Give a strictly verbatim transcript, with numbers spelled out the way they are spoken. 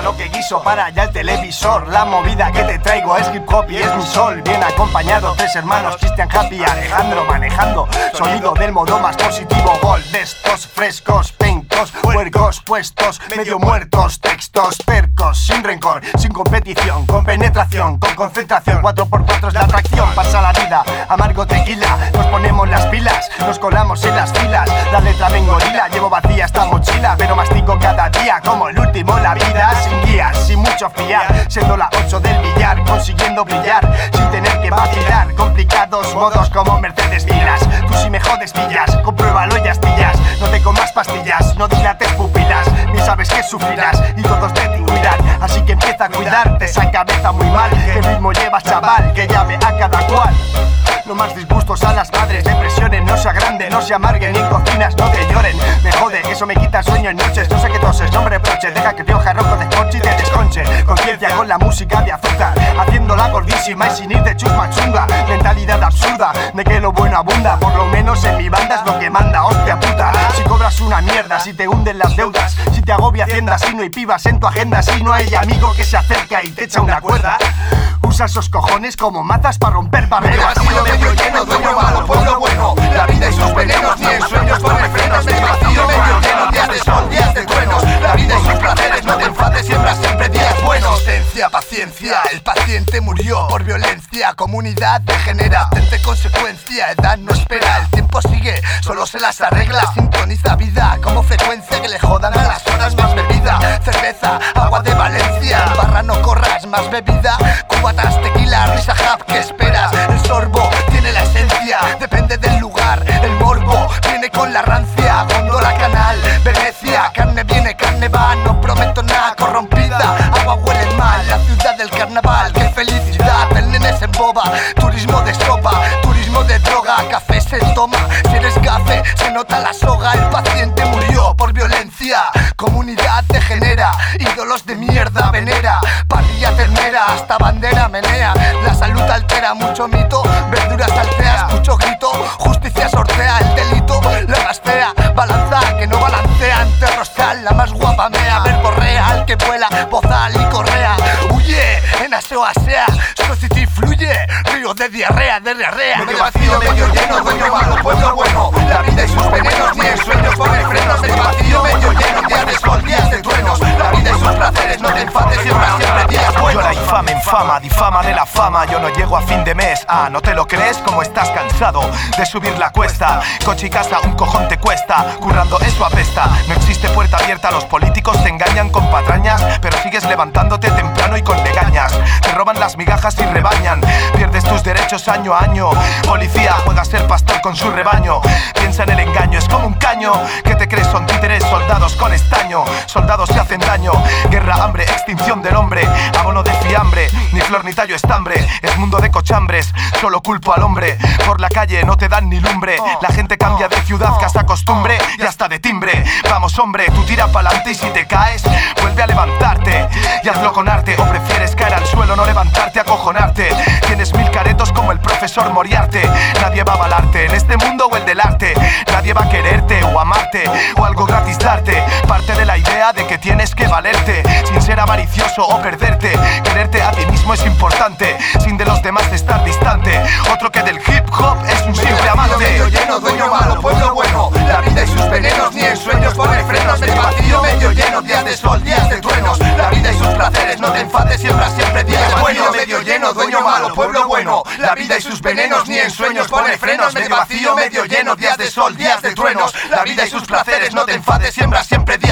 lo que guiso, para ya el televisor. La movida que te traigo es hip hop y es mi sol. Bien acompañado, tres hermanos, Cristian, Happy, Alejandro, manejando sonido del modo más positivo. Gol de estos frescos, pencos, puercos, puestos, medio muertos, textos, percos, sin rencor, sin competición, con penetración, con concentración. Cuatro por cuatro es la atracción, pasa la vida, amargo tequila. Nos ponemos las pilas, nos colamos en las filas. La letra me engorila, llevo vacía esta mochila, pero mastico cada día como el último la vida. Sin guías, sin mucho fiar, siendo la ocho del billar, consiguiendo brillar sin tener que vacilar. Complicados modos como Mercedes Vilas. Tú si me jodes pillas, compruébalo y astillas. No te comas pastillas, no dilates pupilas, ni sabes que sufrirás y todos te tinguirán. Así que empieza a cuidarte esa cabeza muy mal. ¿Qué ritmo llevas, chaval? Que llame a cada cual. No más disgustos a las madres, depresiones, no se agranden, no se amarguen, ni en cocinas no te lloren. Me jode, eso me quita el sueño en noches. No sé qué toses, no me reproches, deja que Rioja rojo desconche y te desconche. Conciencia con la música de azúcar, haciéndola gordísima y sin ir de chusma chunga. Mentalidad absurda, de que lo bueno abunda, por lo menos en mi banda es lo que manda, hostia puta. Si cobras una mierda, si te hunden las deudas, si te agobia Hacienda, si no hay pibas en tu agenda, si no hay amigo que se acerca y te echa una cuerda. Usa esos cojones como mazas para romper barreras. Medio vacío, medio lleno, dueño malo, pueblo bueno. La vida y sus venenos, ni en sueños pone frenos. Medio vacío, medio lleno, días de sol, días de truenos. La vida y sus placeres, no te enfades, siembra siempre días buenos. Existencia, paciencia, el paciente murió por violencia. Comunidad degenera, tente consecuencia. Edad no espera, el tiempo sigue, solo se las arregla. Sintoniza vida como frecuencia, que le jodan a las horas más bebida. Cerveza, agua de Valencia, barra no corras, más bebida. Cubatas, tequila, risa, hub, ¿qué esperas? El sorbo tiene la esencia, depende del lugar. El morbo viene con la rancia. Gondola, canal, Venecia, carne viene, carne va. No prometo nada, corrompida, agua huele mal. La ciudad del carnaval, qué felicidad. El nene se emboba, turismo de sopa, turismo de droga. Café se toma, si eres café se nota la soga. El paciente murió por violencia. Comunidad degenera, ídolos de mierda venera. Parrilla ternera, hasta bandera menea. La salud altera, mucho mito, verduras salteas, mucho grito. Justicia sortea el delito, la más fea. Balanza que no balancea, ante rosal, la más guapa mea. Verbo real que vuela, bozal y correa. Huye, en aseo asea, society fluye. Río de diarrea, de diarrea. Medio vacío, medio lleno, dueño malo, pueblo bueno. La vida y sus venenos, ni en sueños pone frenos. Medio vacío, medio lleno, días de sol, días de truenos. La vida y sus placeres, no te enfades, siembra siempre días buenos. Yo la infame infama, difama de la fama. Yo no llego a fin de mes, ah, ¿no te lo crees? Como estás cansado de subir la cuesta. Coche y casa, un cojón te cuesta, currando eso apesta. No existe puerta abierta, los políticos te engañan con patrañas, pero sigues levantándote temprano y con legañas. Te roban las migajas y rebañan, pierdes tus derechos año a año. Policía juega a ser pastor con su rebaño. Piensa en el engaño, es como un caño. ¿Qué te crees? Son títeres, soldados con estaño. Soldados se hacen daño, guerra, hambre, extinción del hombre. Abono de fiambre, ni flor ni tallo estambre. Es mundo de cochambres, solo culpo al hombre. Por la calle no te dan ni lumbre. La gente cambia de ciudad, casa, costumbre y hasta de timbre. Vamos hombre, tú tira pa'lante y si te caes, vuelve a levantarte y hazlo con arte. O prefieres caer al suelo, no levantarte, acojonarte. Tienes mil caretos como el profesor Moriarte. Nadie va a avalarte en este mundo o el del arte. Nadie va a quererte o amarte o algo gratis darte. Parte de la idea de que tienes que valerte sin ser avaricioso o perderte. Quererte a ti mismo es importante, sin de los demás estar distante. Otro que del hip hop es un simple amante. Medio lleno, dueño malo, pueblo bueno. La vida y sus venenos, ni en sueños pone frenos. Medio vacío, medio lleno, días de sol, días de truenos. La vida y sus placeres, no te enfades, siembra siempre días buenos. Medio lleno, dueño malo, pueblo bueno. La vida y sus venenos, ni en sueños pone frenos. Medio vacío, medio lleno, días de sol, días de truenos. La vida y sus placeres, no te enfades, siembra siempre días